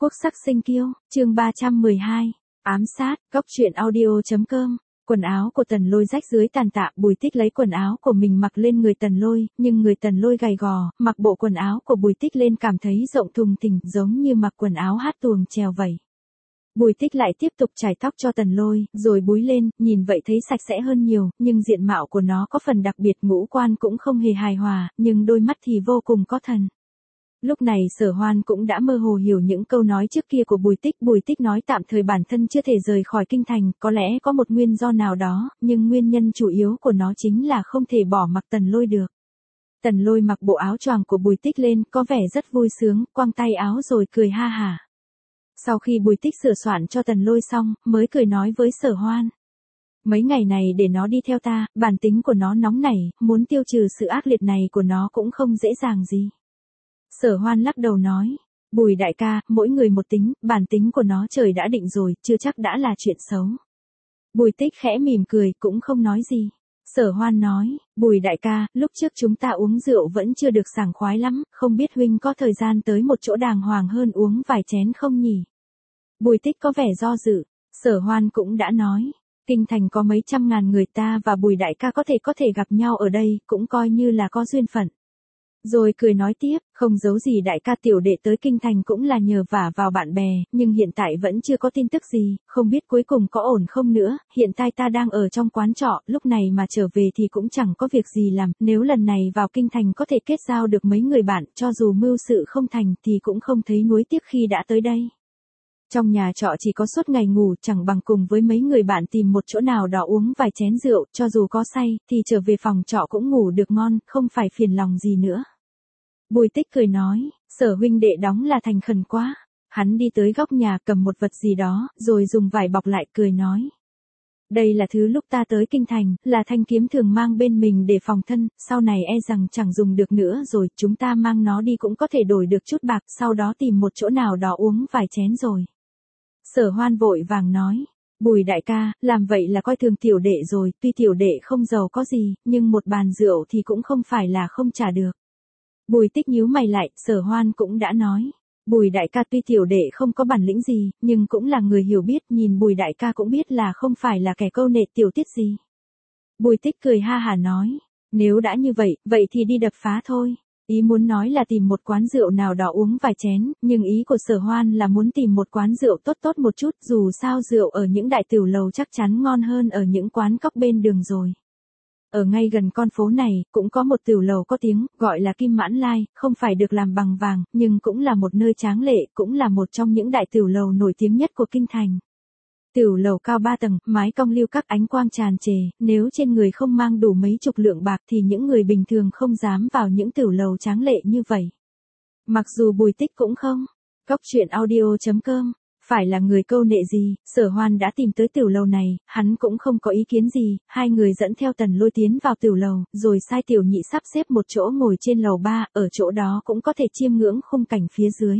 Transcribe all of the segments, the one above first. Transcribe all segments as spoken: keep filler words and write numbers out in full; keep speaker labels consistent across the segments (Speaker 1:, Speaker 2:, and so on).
Speaker 1: Quốc sắc sinh kiêu, chương ba trăm mười hai, ám sát, góc truyện audio.com. Quần áo của Tần Lôi rách dưới tàn tạ, Bùi Tích lấy quần áo của mình mặc lên người Tần Lôi, nhưng người Tần Lôi gầy gò, mặc bộ quần áo của Bùi Tích lên cảm thấy rộng thùng thình, giống như mặc quần áo hát tuồng chèo vậy. Bùi Tích lại tiếp tục chải tóc cho Tần Lôi, rồi búi lên, nhìn vậy thấy sạch sẽ hơn nhiều, nhưng diện mạo của nó có phần đặc biệt, ngũ quan cũng không hề hài hòa, nhưng đôi mắt thì vô cùng có thần. Lúc này Sở Hoan cũng đã mơ hồ hiểu những câu nói trước kia của Bùi Tích. Bùi Tích nói tạm thời bản thân chưa thể rời khỏi kinh thành, có lẽ có một nguyên do nào đó, nhưng nguyên nhân chủ yếu của nó chính là không thể bỏ mặc Tần Lôi được. Tần Lôi mặc bộ áo choàng của Bùi Tích lên, có vẻ rất vui sướng, quăng tay áo rồi cười ha hả. Sau khi Bùi Tích sửa soạn cho Tần Lôi xong, mới cười nói với Sở Hoan. Mấy ngày này để nó đi theo ta, bản tính của nó nóng nảy, muốn tiêu trừ sự ác liệt này của nó cũng không dễ dàng gì. Sở Hoan lắc đầu nói, Bùi đại ca, mỗi người một tính, bản tính của nó trời đã định rồi, chưa chắc đã là chuyện xấu. Bùi Tích khẽ mỉm cười, cũng không nói gì. Sở Hoan nói, Bùi đại ca, lúc trước chúng ta uống rượu vẫn chưa được sảng khoái lắm, không biết huynh có thời gian tới một chỗ đàng hoàng hơn uống vài chén không nhỉ? Bùi Tích có vẻ do dự. Sở Hoan cũng đã nói, kinh thành có mấy trăm ngàn người, ta và Bùi đại ca có thể có thể gặp nhau ở đây, cũng coi như là có duyên phận. Rồi cười nói tiếp, không giấu gì đại ca, tiểu đệ tới kinh thành cũng là nhờ vả vào bạn bè, nhưng hiện tại vẫn chưa có tin tức gì, không biết cuối cùng có ổn không nữa, hiện tại ta đang ở trong quán trọ, lúc này mà trở về thì cũng chẳng có việc gì làm, nếu lần này vào kinh thành có thể kết giao được mấy người bạn, cho dù mưu sự không thành thì cũng không thấy nuối tiếc khi đã tới đây. Trong nhà trọ chỉ có suốt ngày ngủ, chẳng bằng cùng với mấy người bạn tìm một chỗ nào đó uống vài chén rượu, cho dù có say, thì trở về phòng trọ cũng ngủ được ngon, không phải phiền lòng gì nữa. Bùi Tích cười nói, Sở huynh đệ đóng là thành khẩn quá. Hắn đi tới góc nhà cầm một vật gì đó, rồi dùng vải bọc lại, cười nói. Đây là thứ lúc ta tới kinh thành, là thanh kiếm thường mang bên mình để phòng thân, sau này e rằng chẳng dùng được nữa rồi, chúng ta mang nó đi cũng có thể đổi được chút bạc, sau đó tìm một chỗ nào đó uống vài chén rồi. Sở Hoan vội vàng nói, Bùi đại ca, làm vậy là coi thường tiểu đệ rồi, tuy tiểu đệ không giàu có gì, nhưng một bàn rượu thì cũng không phải là không trả được. Bùi Tích nhíu mày lại, Sở Hoan cũng đã nói, Bùi đại ca tuy tiểu đệ không có bản lĩnh gì, nhưng cũng là người hiểu biết, nhìn Bùi đại ca cũng biết là không phải là kẻ câu nệ tiểu tiết gì. Bùi Tích cười ha hả nói, nếu đã như vậy, vậy thì đi đập phá thôi. Ý muốn nói là tìm một quán rượu nào đó uống vài chén, nhưng ý của Sở Hoan là muốn tìm một quán rượu tốt tốt một chút, dù sao rượu ở những đại tiểu lầu chắc chắn ngon hơn ở những quán cóc bên đường rồi. Ở ngay gần con phố này, cũng có một tiểu lầu có tiếng, gọi là Kim Mãn Lai, không phải được làm bằng vàng, nhưng cũng là một nơi tráng lệ, cũng là một trong những đại tiểu lầu nổi tiếng nhất của kinh thành. Tiểu lầu cao ba tầng, mái cong lưu các ánh quang tràn trề, nếu trên người không mang đủ mấy chục lượng bạc thì những người bình thường không dám vào những tiểu lầu tráng lệ như vậy. Mặc dù Bùi Tích cũng không. Góc truyện audio.com. Phải là người câu nệ gì, Sở Hoan đã tìm tới tiểu lầu này, hắn cũng không có ý kiến gì, hai người dẫn theo Tần Lôi tiến vào tiểu lầu, rồi sai tiểu nhị sắp xếp một chỗ ngồi trên lầu ba, ở chỗ đó cũng có thể chiêm ngưỡng khung cảnh phía dưới.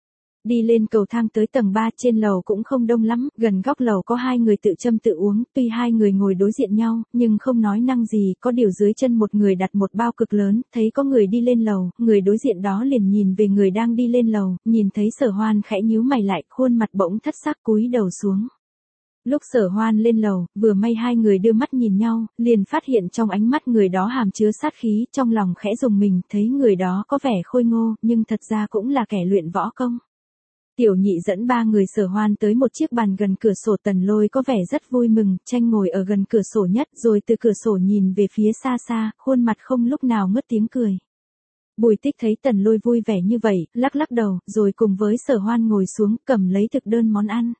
Speaker 1: Đi lên cầu thang tới tầng ba, trên lầu cũng không đông lắm, gần góc lầu có hai người tự châm tự uống, tuy hai người ngồi đối diện nhau, nhưng không nói năng gì, có điều dưới chân một người đặt một bao cực lớn, thấy có người đi lên lầu, người đối diện đó liền nhìn về người đang đi lên lầu, nhìn thấy Sở Hoan khẽ nhíu mày lại, khuôn mặt bỗng thất sắc cúi đầu xuống. Lúc Sở Hoan lên lầu, vừa may hai người đưa mắt nhìn nhau, liền phát hiện trong ánh mắt người đó hàm chứa sát khí, trong lòng khẽ rùng mình, thấy người đó có vẻ khôi ngô, nhưng thật ra cũng là kẻ luyện võ công. Tiểu nhị dẫn ba người Sở Hoan tới một chiếc bàn gần cửa sổ, Tần Lôi có vẻ rất vui mừng, tranh ngồi ở gần cửa sổ nhất, rồi từ cửa sổ nhìn về phía xa xa, khuôn mặt không lúc nào ngớt tiếng cười. Bùi Tích thấy Tần Lôi vui vẻ như vậy, lắc lắc đầu, rồi cùng với Sở Hoan ngồi xuống, cầm lấy thực đơn món ăn.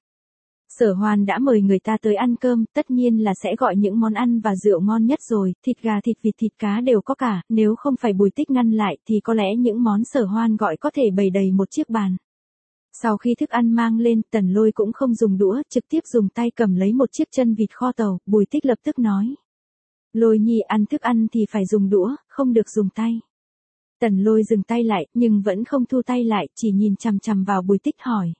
Speaker 1: Sở Hoan đã mời người ta tới ăn cơm, tất nhiên là sẽ gọi những món ăn và rượu ngon nhất rồi, thịt gà, thịt vịt, thịt cá đều có cả, nếu không phải Bùi Tích ngăn lại thì có lẽ những món Sở Hoan gọi có thể bày đầy một chiếc bàn. Sau khi thức ăn mang lên, Tần Lôi cũng không dùng đũa, trực tiếp dùng tay cầm lấy một chiếc chân vịt kho tàu, Bùi Tích lập tức nói. Lôi nhi, ăn thức ăn thì phải dùng đũa, không được dùng tay. Tần Lôi dừng tay lại, nhưng vẫn không thu tay lại, chỉ nhìn chằm chằm vào Bùi Tích hỏi.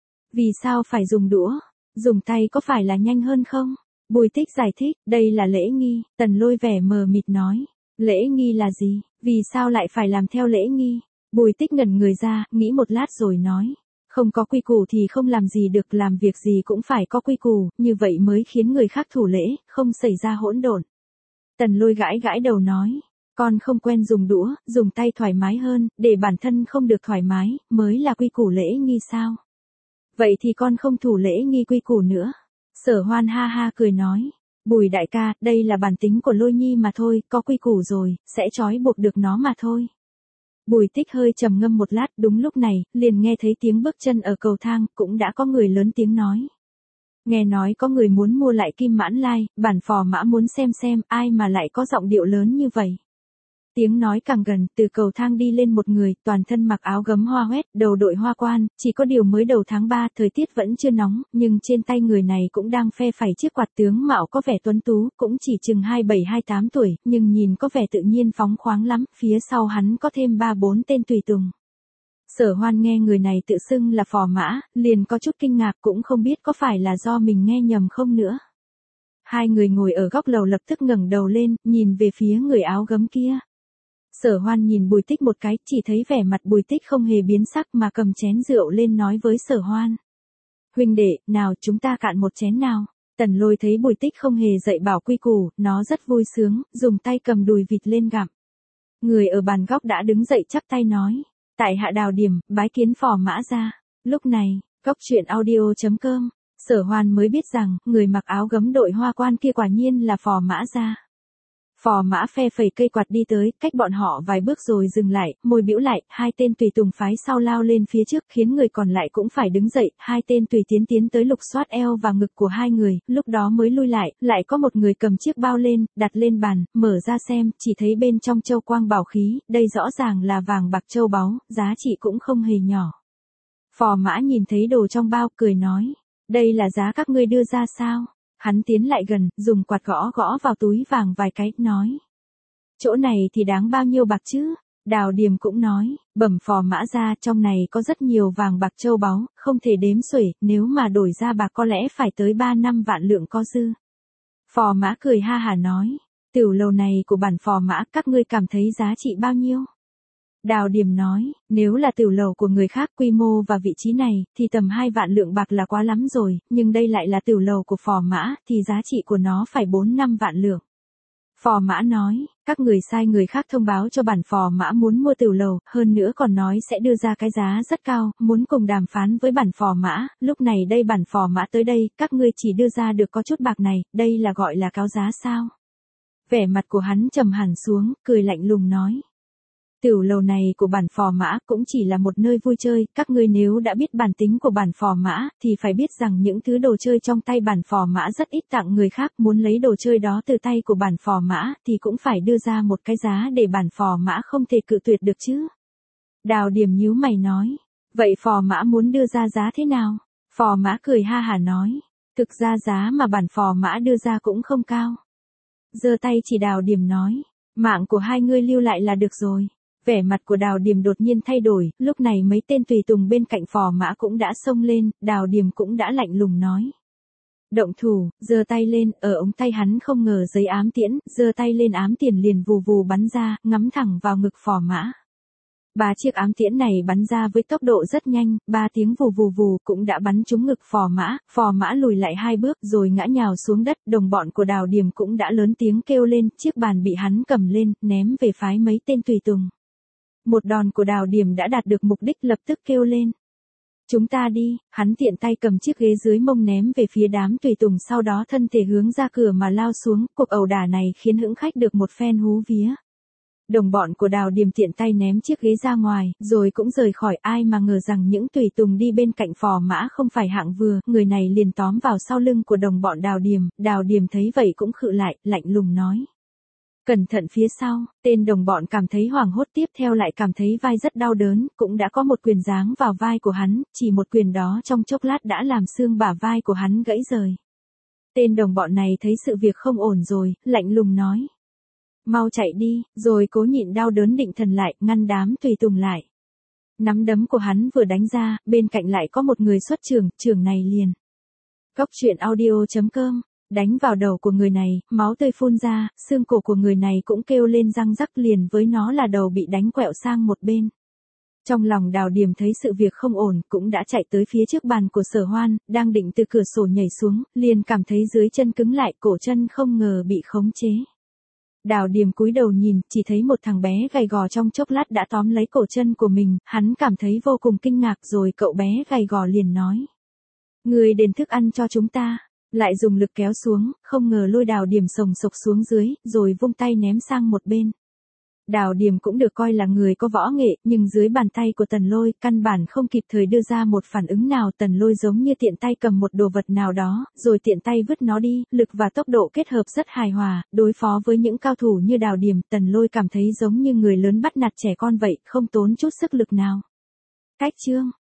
Speaker 1: Vì sao phải dùng đũa? Dùng tay có phải là nhanh hơn không? Bùi Tích giải thích, đây là lễ nghi. Tần Lôi vẻ mờ mịt nói. Lễ nghi là gì? Vì sao lại phải làm theo lễ nghi? Bùi Tích ngẩn người ra, nghĩ một lát rồi nói. Không có quy củ thì không làm gì được, làm việc gì cũng phải có quy củ, như vậy mới khiến người khác thủ lễ, không xảy ra hỗn độn. Tần Lôi gãi gãi đầu nói, con không quen dùng đũa, dùng tay thoải mái hơn, để bản thân không được thoải mái, mới là quy củ lễ nghi sao? Vậy thì con không thủ lễ nghi quy củ nữa. Sở Hoan ha ha cười nói, Bùi đại ca, đây là bản tính của Lôi Nhi mà thôi, có quy củ rồi, sẽ trói buộc được nó mà thôi. Bùi Tích hơi trầm ngâm một lát, đúng lúc này, liền nghe thấy tiếng bước chân ở cầu thang, cũng đã có người lớn tiếng nói. Nghe nói có người muốn mua lại Kim Mãn Lai, bản phò mã muốn xem xem, ai mà lại có giọng điệu lớn như vậy. Tiếng nói càng gần, từ cầu thang đi lên một người, toàn thân mặc áo gấm hoa hoét, đầu đội hoa quan, chỉ có điều mới đầu tháng ba, thời tiết vẫn chưa nóng, nhưng trên tay người này cũng đang phe phẩy chiếc quạt, tướng mạo có vẻ tuấn tú, cũng chỉ chừng hai bảy hai tám tuổi, nhưng nhìn có vẻ tự nhiên phóng khoáng lắm, phía sau hắn có thêm ba bốn tên tùy tùng. Sở Hoan nghe người này tự xưng là phò mã, liền có chút kinh ngạc, cũng không biết có phải là do mình nghe nhầm không nữa. Hai người ngồi ở góc lầu lập tức ngẩng đầu lên, nhìn về phía người áo gấm kia. Sở Hoan nhìn Bùi Tích một cái, chỉ thấy vẻ mặt Bùi Tích không hề biến sắc mà cầm chén rượu lên nói với Sở Hoan. Huynh đệ, nào chúng ta cạn một chén nào. Tần Lôi thấy Bùi Tích không hề dạy bảo quy củ, nó rất vui sướng, dùng tay cầm đùi vịt lên gặm. Người ở bàn góc đã đứng dậy chắp tay nói. Tại hạ Đào Điểm, bái kiến phò mã ra. Lúc này, Cốc truyện audio chấm com, Sở Hoan mới biết rằng, người mặc áo gấm đội hoa quan kia quả nhiên là phò mã ra. Phò mã phe phẩy cây quạt đi tới, cách bọn họ vài bước rồi dừng lại, môi bĩu lại, hai tên tùy tùng phái sau lao lên phía trước, khiến người còn lại cũng phải đứng dậy, hai tên tùy tiến tiến tới lục soát eo và ngực của hai người, lúc đó mới lui lại, lại có một người cầm chiếc bao lên, đặt lên bàn, mở ra xem, chỉ thấy bên trong châu quang bảo khí, đây rõ ràng là vàng bạc châu báu, giá trị cũng không hề nhỏ. Phò mã nhìn thấy đồ trong bao, cười nói, đây là giá các ngươi đưa ra sao? Hắn tiến lại gần, dùng quạt gõ gõ vào túi vàng vài cái, nói. Chỗ này thì đáng bao nhiêu bạc chứ? Đào Điềm cũng nói, bẩm phò mã ra, trong này có rất nhiều vàng bạc châu báu, không thể đếm xuể, nếu mà đổi ra bạc có lẽ phải tới ba năm vạn lượng có dư. Phò mã cười ha hả nói, tiểu lầu này của bản phò mã, các ngươi cảm thấy giá trị bao nhiêu? Đào Điềm nói, nếu là tiểu lầu của người khác quy mô và vị trí này, thì tầm hai vạn lượng bạc là quá lắm rồi, nhưng đây lại là tiểu lầu của phò mã, thì giá trị của nó phải bốn năm vạn lượng. Phò mã nói, các người sai người khác thông báo cho bản phò mã muốn mua tiểu lầu, hơn nữa còn nói sẽ đưa ra cái giá rất cao, muốn cùng đàm phán với bản phò mã, lúc này đây bản phò mã tới đây, các ngươi chỉ đưa ra được có chút bạc này, đây là gọi là cáo giá sao? Vẻ mặt của hắn trầm hẳn xuống, cười lạnh lùng nói. Tiểu lầu này của bản phò mã cũng chỉ là một nơi vui chơi, các ngươi nếu đã biết bản tính của bản phò mã, thì phải biết rằng những thứ đồ chơi trong tay bản phò mã rất ít tặng người khác, muốn lấy đồ chơi đó từ tay của bản phò mã, thì cũng phải đưa ra một cái giá để bản phò mã không thể cự tuyệt được chứ. Đào Điềm nhíu mày nói, vậy phò mã muốn đưa ra giá thế nào? Phò mã cười ha hả nói, thực ra giá mà bản phò mã đưa ra cũng không cao. Giơ tay chỉ Đào Điềm nói, mạng của hai ngươi lưu lại là được rồi. Vẻ mặt của Đào Điềm đột nhiên thay đổi, lúc này mấy tên tùy tùng bên cạnh phò mã cũng đã xông lên, Đào Điềm cũng đã lạnh lùng nói. Động thủ, giơ tay lên, ở ống tay hắn không ngờ giấy ám tiễn, giơ tay lên ám tiền liền vù vù bắn ra, ngắm thẳng vào ngực phò mã. Ba chiếc ám tiễn này bắn ra với tốc độ rất nhanh, ba tiếng vù vù vù cũng đã bắn trúng ngực phò mã, phò mã lùi lại hai bước rồi ngã nhào xuống đất, đồng bọn của Đào Điềm cũng đã lớn tiếng kêu lên, chiếc bàn bị hắn cầm lên, ném về phái mấy tên tùy tùng. Một đòn của Đào Điềm đã đạt được mục đích, lập tức kêu lên. Chúng ta đi, hắn tiện tay cầm chiếc ghế dưới mông ném về phía đám tùy tùng, sau đó thân thể hướng ra cửa mà lao xuống, cuộc ẩu đả này khiến hững khách được một phen hú vía. Đồng bọn của Đào Điềm tiện tay ném chiếc ghế ra ngoài, rồi cũng rời khỏi, ai mà ngờ rằng những tùy tùng đi bên cạnh phò mã không phải hạng vừa, người này liền tóm vào sau lưng của đồng bọn Đào Điềm, Đào Điềm thấy vậy cũng khựng lại, lạnh lùng nói. Cẩn thận phía sau, tên đồng bọn cảm thấy hoảng hốt, tiếp theo lại cảm thấy vai rất đau đớn, cũng đã có một quyền giáng vào vai của hắn, chỉ một quyền đó trong chốc lát đã làm xương bả vai của hắn gãy rời. Tên đồng bọn này thấy sự việc không ổn rồi, lạnh lùng nói. Mau chạy đi, rồi cố nhịn đau đớn định thần lại, ngăn đám tùy tùng lại. Nắm đấm của hắn vừa đánh ra, bên cạnh lại có một người xuất trường, trường này liền. Cốc truyện audio chấm com, đánh vào đầu của người này, máu tươi phun ra, xương cổ của người này cũng kêu lên răng rắc, liền với nó là đầu bị đánh quẹo sang một bên. Trong lòng Đào Điểm thấy sự việc không ổn, cũng đã chạy tới phía trước bàn của Sở Hoan, đang định từ cửa sổ nhảy xuống, liền cảm thấy dưới chân cứng lại, cổ chân không ngờ bị khống chế. Đào Điểm cúi đầu nhìn, chỉ thấy một thằng bé gầy gò trong chốc lát đã tóm lấy cổ chân của mình, hắn cảm thấy vô cùng kinh ngạc rồi cậu bé gầy gò liền nói. Người đền thức ăn cho chúng ta, lại dùng lực kéo xuống, không ngờ lôi Đào Điểm sồng sộc xuống dưới, rồi vung tay ném sang một bên. Đào Điểm cũng được coi là người có võ nghệ, nhưng dưới bàn tay của Tần Lôi, căn bản không kịp thời đưa ra một phản ứng nào. Tần Lôi giống như tiện tay cầm một đồ vật nào đó, rồi tiện tay vứt nó đi, lực và tốc độ kết hợp rất hài hòa, đối phó với những cao thủ như Đào Điểm, Tần Lôi cảm thấy giống như người lớn bắt nạt trẻ con vậy, không tốn chút sức lực nào. Cách chương